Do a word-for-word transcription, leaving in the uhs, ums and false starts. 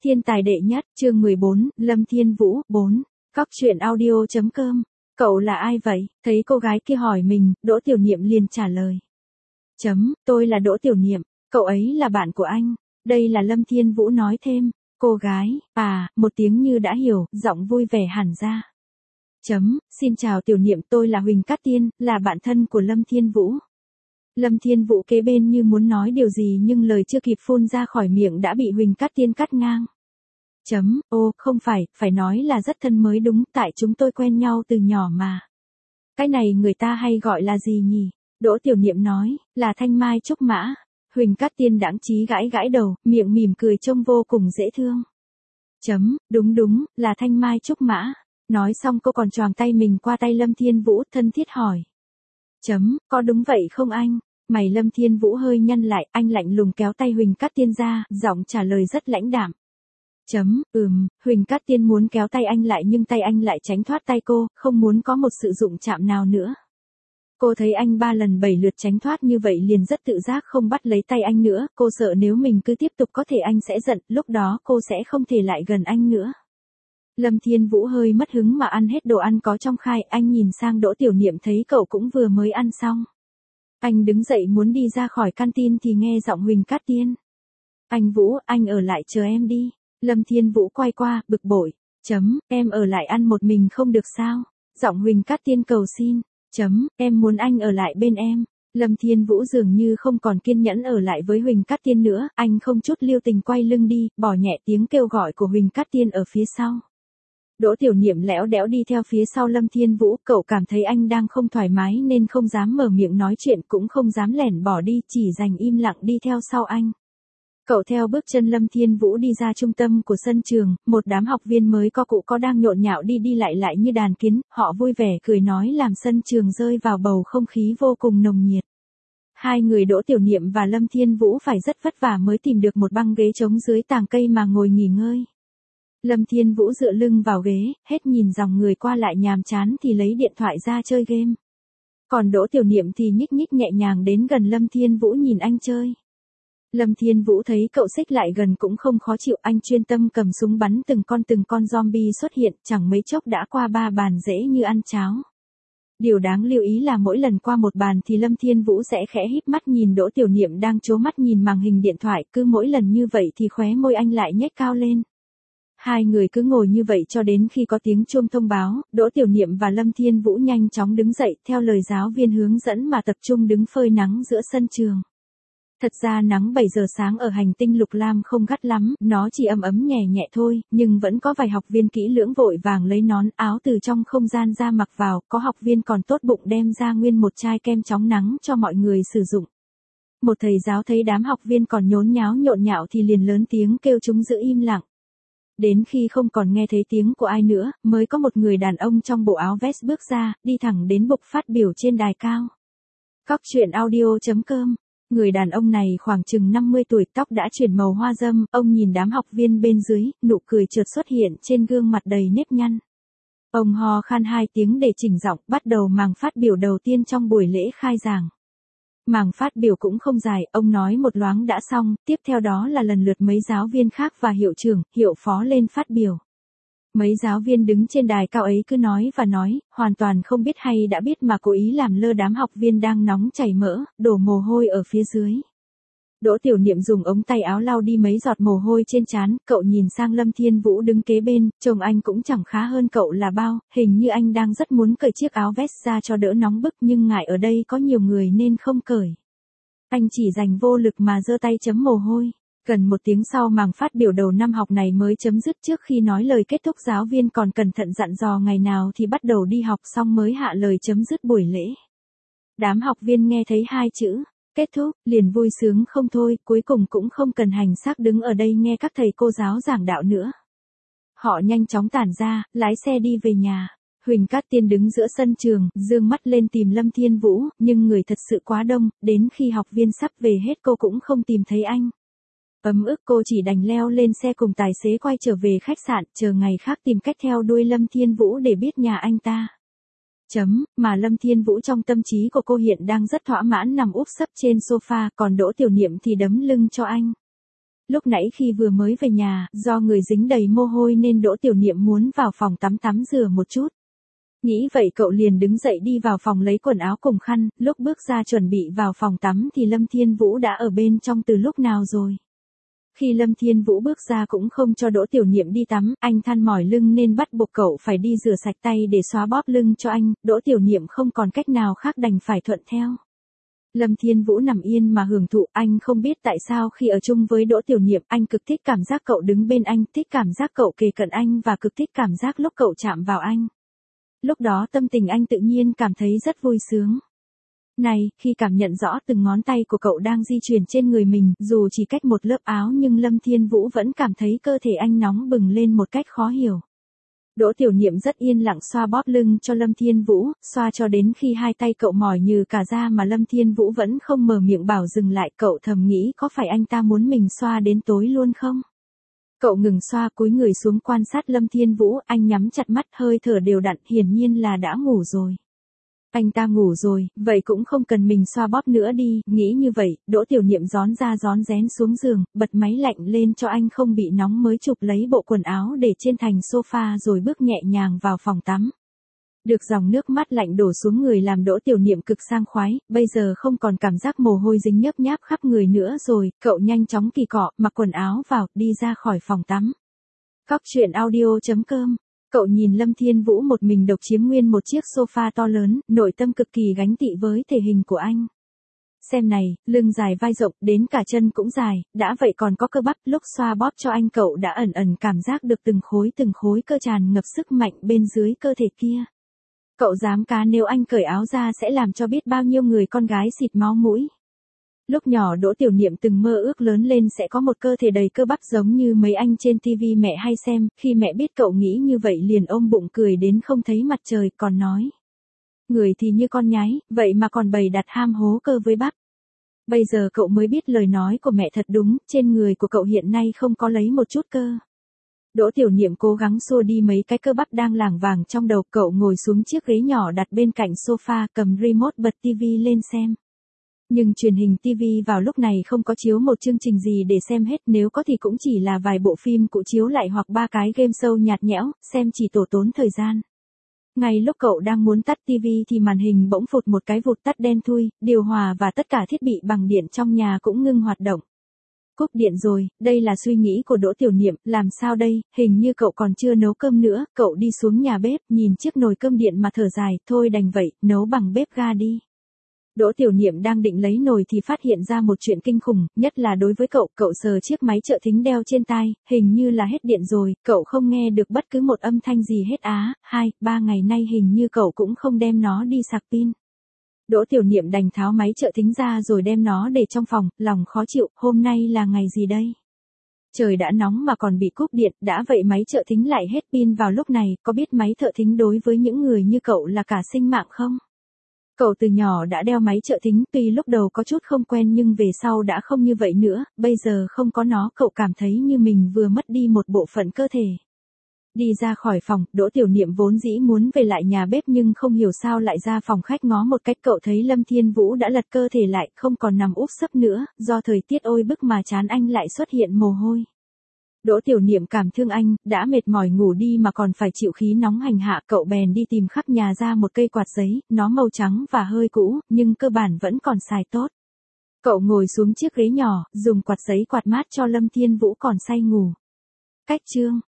Thiên tài đệ nhất, chương mười bốn, Lâm Thiên Vũ, bốn. Cóc truyện audio chấm com. Cậu là ai vậy? Thấy cô gái kia hỏi mình, Đỗ Tiểu Niệm liền trả lời. Chấm, tôi là Đỗ Tiểu Niệm, cậu ấy là bạn của anh. Đây là Lâm Thiên Vũ nói thêm. Cô gái, à, một tiếng như đã hiểu, giọng vui vẻ hẳn ra. Chấm, xin chào Tiểu Niệm, tôi là Huỳnh Cát Tiên, là bạn thân của Lâm Thiên Vũ. Lâm Thiên Vũ kế bên như muốn nói điều gì nhưng lời chưa kịp phun ra khỏi miệng đã bị Huỳnh Cát Tiên cắt ngang. Chấm, ô, không phải, phải nói là rất thân mới đúng, tại chúng tôi quen nhau từ nhỏ mà. Cái này người ta hay gọi là gì nhỉ? Đỗ Tiểu Niệm nói, là thanh mai trúc mã. Huỳnh Cát Tiên đãng chí gãi gãi đầu, miệng mỉm cười trông vô cùng dễ thương. Chấm, đúng đúng, là thanh mai trúc mã. Nói xong cô còn choàng tay mình qua tay Lâm Thiên Vũ, thân thiết hỏi. Chấm, có đúng vậy không anh? Mày Lâm Thiên Vũ hơi nhăn lại, anh lạnh lùng kéo tay Huỳnh Cát Tiên ra, giọng trả lời rất lãnh đạm. Chấm, ừm, Huỳnh Cát Tiên muốn kéo tay anh lại nhưng tay anh lại tránh thoát tay cô, không muốn có một sự đụng chạm nào nữa. Cô thấy anh ba lần bảy lượt tránh thoát như vậy liền rất tự giác không bắt lấy tay anh nữa, cô sợ nếu mình cứ tiếp tục có thể anh sẽ giận, lúc đó cô sẽ không thể lại gần anh nữa. Lâm Thiên Vũ hơi mất hứng mà ăn hết đồ ăn có trong khay, anh nhìn sang Đỗ Tiểu Niệm thấy cậu cũng vừa mới ăn xong. Anh đứng dậy muốn đi ra khỏi canteen thì nghe giọng Huỳnh Cát Tiên. Anh Vũ, anh ở lại chờ em đi. Lâm Thiên Vũ quay qua, bực bội. Chấm, em ở lại ăn một mình không được sao? Giọng Huỳnh Cát Tiên cầu xin. Chấm, em muốn anh ở lại bên em. Lâm Thiên Vũ dường như không còn kiên nhẫn ở lại với Huỳnh Cát Tiên nữa, anh không chút lưu tình quay lưng đi, bỏ nhẹ tiếng kêu gọi của Huỳnh Cát Tiên ở phía sau. Đỗ Tiểu Niệm lẽo đẽo đi theo phía sau Lâm Thiên Vũ, cậu cảm thấy anh đang không thoải mái nên không dám mở miệng nói chuyện cũng không dám lẻn bỏ đi, chỉ dành im lặng đi theo sau anh. Cậu theo bước chân Lâm Thiên Vũ đi ra trung tâm của sân trường, một đám học viên mới có cụ có đang nhộn nhạo đi đi lại lại như đàn kiến, họ vui vẻ cười nói làm sân trường rơi vào bầu không khí vô cùng nồng nhiệt. Hai người Đỗ Tiểu Niệm và Lâm Thiên Vũ phải rất vất vả mới tìm được một băng ghế trống dưới tàng cây mà ngồi nghỉ ngơi. Lâm Thiên Vũ dựa lưng vào ghế, hết nhìn dòng người qua lại nhàm chán thì lấy điện thoại ra chơi game. Còn Đỗ Tiểu Niệm thì nhích nhích nhẹ nhàng đến gần Lâm Thiên Vũ nhìn anh chơi. Lâm Thiên Vũ thấy cậu xích lại gần cũng không khó chịu, anh chuyên tâm cầm súng bắn từng con từng con zombie xuất hiện, chẳng mấy chốc đã qua ba bàn dễ như ăn cháo. Điều đáng lưu ý là mỗi lần qua một bàn thì Lâm Thiên Vũ sẽ khẽ híp mắt nhìn Đỗ Tiểu Niệm đang trố mắt nhìn màn hình điện thoại, cứ mỗi lần như vậy thì khóe môi anh lại nhếch cao lên. Hai người cứ ngồi như vậy cho đến khi có tiếng chuông thông báo, Đỗ Tiểu Niệm và Lâm Thiên Vũ nhanh chóng đứng dậy, theo lời giáo viên hướng dẫn mà tập trung đứng phơi nắng giữa sân trường. Thật ra nắng bảy giờ sáng ở hành tinh Lục Lam không gắt lắm, nó chỉ ấm ấm nhẹ nhẹ thôi, nhưng vẫn có vài học viên kỹ lưỡng vội vàng lấy nón áo từ trong không gian ra mặc vào, có học viên còn tốt bụng đem ra nguyên một chai kem chống nắng cho mọi người sử dụng. Một thầy giáo thấy đám học viên còn nhốn nháo nhộn nhạo thì liền lớn tiếng kêu chúng giữ im lặng. Đến khi không còn nghe thấy tiếng của ai nữa, mới có một người đàn ông trong bộ áo vest bước ra, đi thẳng đến bục phát biểu trên đài cao. Cóc truyện audio chấm com. Người đàn ông này khoảng chừng năm mươi tuổi, tóc đã chuyển màu hoa râm, ông nhìn đám học viên bên dưới, nụ cười chợt xuất hiện trên gương mặt đầy nếp nhăn. Ông ho khan hai tiếng để chỉnh giọng, bắt đầu màn phát biểu đầu tiên trong buổi lễ khai giảng. Màn phát biểu cũng không dài, ông nói một loáng đã xong, tiếp theo đó là lần lượt mấy giáo viên khác và hiệu trưởng, hiệu phó lên phát biểu. Mấy giáo viên đứng trên đài cao ấy cứ nói và nói, hoàn toàn không biết hay đã biết mà cố ý làm lơ đám học viên đang nóng chảy mỡ, đổ mồ hôi ở phía dưới. Đỗ Tiểu Niệm dùng ống tay áo lau đi mấy giọt mồ hôi trên trán, cậu nhìn sang Lâm Thiên Vũ đứng kế bên, trông anh cũng chẳng khá hơn cậu là bao, hình như anh đang rất muốn cởi chiếc áo vest ra cho đỡ nóng bức nhưng ngại ở đây có nhiều người nên không cởi. Anh chỉ dành vô lực mà giơ tay chấm mồ hôi. Gần một tiếng sau màn phát biểu đầu năm học này mới chấm dứt, trước khi nói lời kết thúc giáo viên còn cẩn thận dặn dò ngày nào thì bắt đầu đi học xong mới hạ lời chấm dứt buổi lễ. Đám học viên nghe thấy hai chữ, kết thúc, liền vui sướng không thôi, cuối cùng cũng không cần hành xác đứng ở đây nghe các thầy cô giáo giảng đạo nữa. Họ nhanh chóng tản ra, lái xe đi về nhà. Huỳnh Cát Tiên đứng giữa sân trường, dương mắt lên tìm Lâm Thiên Vũ, nhưng người thật sự quá đông, đến khi học viên sắp về hết cô cũng không tìm thấy anh. Ấm ức cô chỉ đành leo lên xe cùng tài xế quay trở về khách sạn, chờ ngày khác tìm cách theo đuôi Lâm Thiên Vũ để biết nhà anh ta. Chấm, mà Lâm Thiên Vũ trong tâm trí của cô hiện đang rất thỏa mãn nằm úp sấp trên sofa, còn Đỗ Tiểu Niệm thì đấm lưng cho anh. Lúc nãy khi vừa mới về nhà, do người dính đầy mồ hôi nên Đỗ Tiểu Niệm muốn vào phòng tắm tắm rửa một chút. Nghĩ vậy cậu liền đứng dậy đi vào phòng lấy quần áo cùng khăn, lúc bước ra chuẩn bị vào phòng tắm thì Lâm Thiên Vũ đã ở bên trong từ lúc nào rồi. Khi Lâm Thiên Vũ bước ra cũng không cho Đỗ Tiểu Niệm đi tắm, anh than mỏi lưng nên bắt buộc cậu phải đi rửa sạch tay để xóa bóp lưng cho anh, Đỗ Tiểu Niệm không còn cách nào khác đành phải thuận theo. Lâm Thiên Vũ nằm yên mà hưởng thụ, anh không biết tại sao khi ở chung với Đỗ Tiểu Niệm anh cực thích cảm giác cậu đứng bên anh, thích cảm giác cậu kề cận anh và cực thích cảm giác lúc cậu chạm vào anh. Lúc đó tâm tình anh tự nhiên cảm thấy rất vui sướng. Này, khi cảm nhận rõ từng ngón tay của cậu đang di chuyển trên người mình, dù chỉ cách một lớp áo nhưng Lâm Thiên Vũ vẫn cảm thấy cơ thể anh nóng bừng lên một cách khó hiểu. Đỗ Tiểu Niệm rất yên lặng xoa bóp lưng cho Lâm Thiên Vũ, xoa cho đến khi hai tay cậu mỏi như cả da mà Lâm Thiên Vũ vẫn không mở miệng bảo dừng lại, cậu thầm nghĩ có phải anh ta muốn mình xoa đến tối luôn không? Cậu ngừng xoa cúi người xuống quan sát Lâm Thiên Vũ, anh nhắm chặt mắt hơi thở đều đặn, hiển nhiên là đã ngủ rồi. Anh ta ngủ rồi, vậy cũng không cần mình xoa bóp nữa đi, nghĩ như vậy, Đỗ Tiểu Niệm rón ra rón rén xuống giường, bật máy lạnh lên cho anh không bị nóng mới chụp lấy bộ quần áo để trên thành sofa rồi bước nhẹ nhàng vào phòng tắm. Được dòng nước mắt lạnh đổ xuống người làm Đỗ Tiểu Niệm cực sang khoái, bây giờ không còn cảm giác mồ hôi dính nhớp nháp khắp người nữa rồi, cậu nhanh chóng kỳ cọ, mặc quần áo vào, đi ra khỏi phòng tắm. Cóc truyện audio chấm com. Cậu nhìn Lâm Thiên Vũ một mình độc chiếm nguyên một chiếc sofa to lớn, nội tâm cực kỳ gánh tị với thể hình của anh. Xem này, lưng dài vai rộng, đến cả chân cũng dài, đã vậy còn có cơ bắp, lúc xoa bóp cho anh cậu đã ẩn ẩn cảm giác được từng khối từng khối cơ tràn ngập sức mạnh bên dưới cơ thể kia. Cậu dám cá nếu anh cởi áo ra sẽ làm cho biết bao nhiêu người con gái xịt máu mũi. Lúc nhỏ Đỗ Tiểu Niệm từng mơ ước lớn lên sẽ có một cơ thể đầy cơ bắp giống như mấy anh trên tivi mẹ hay xem, khi mẹ biết cậu nghĩ như vậy liền ôm bụng cười đến không thấy mặt trời, còn nói. Người thì như con nhái, vậy mà còn bày đặt ham hố cơ với bắp. Bây giờ cậu mới biết lời nói của mẹ thật đúng, trên người của cậu hiện nay không có lấy một chút cơ. Đỗ Tiểu Niệm cố gắng xua đi mấy cái cơ bắp đang lảng vàng trong đầu, cậu ngồi xuống chiếc ghế nhỏ đặt bên cạnh sofa, cầm remote bật tivi lên xem. Nhưng truyền hình ti vi vào lúc này không có chiếu một chương trình gì để xem hết, nếu có thì cũng chỉ là vài bộ phim cũ chiếu lại hoặc ba cái game show nhạt nhẽo, xem chỉ tổ tốn thời gian. Ngay lúc cậu đang muốn tắt ti vi thì màn hình bỗng phụt một cái vụt tắt đen thui, điều hòa và tất cả thiết bị bằng điện trong nhà cũng ngưng hoạt động. Cúp điện rồi, đây là suy nghĩ của Đỗ Tiểu Niệm, làm sao đây, hình như cậu còn chưa nấu cơm nữa, cậu đi xuống nhà bếp, nhìn chiếc nồi cơm điện mà thở dài, thôi đành vậy, nấu bằng bếp ga đi. Đỗ Tiểu Niệm đang định lấy nồi thì phát hiện ra một chuyện kinh khủng, nhất là đối với cậu, cậu sờ chiếc máy trợ thính đeo trên tai, hình như là hết điện rồi, cậu không nghe được bất cứ một âm thanh gì hết á, hai, ba ngày nay hình như cậu cũng không đem nó đi sạc pin. Đỗ Tiểu Niệm đành tháo máy trợ thính ra rồi đem nó để trong phòng, lòng khó chịu, hôm nay là ngày gì đây? Trời đã nóng mà còn bị cúp điện, đã vậy máy trợ thính lại hết pin vào lúc này, có biết máy trợ thính đối với những người như cậu là cả sinh mạng không? Cậu từ nhỏ đã đeo máy trợ thính, tuy lúc đầu có chút không quen nhưng về sau đã không như vậy nữa, bây giờ không có nó cậu cảm thấy như mình vừa mất đi một bộ phận cơ thể. Đi ra khỏi phòng, Đỗ Tiểu Niệm vốn dĩ muốn về lại nhà bếp nhưng không hiểu sao lại ra phòng khách ngó một cách, cậu thấy Lâm Thiên Vũ đã lật cơ thể lại, không còn nằm úp sấp nữa, do thời tiết oi bức mà trán anh lại xuất hiện mồ hôi. Đỗ Tiểu Niệm cảm thương anh, đã mệt mỏi ngủ đi mà còn phải chịu khí nóng hành hạ, cậu bèn đi tìm khắp nhà ra một cây quạt giấy, nó màu trắng và hơi cũ, nhưng cơ bản vẫn còn xài tốt. Cậu ngồi xuống chiếc ghế nhỏ, dùng quạt giấy quạt mát cho Lâm Thiên Vũ còn say ngủ. Cách chương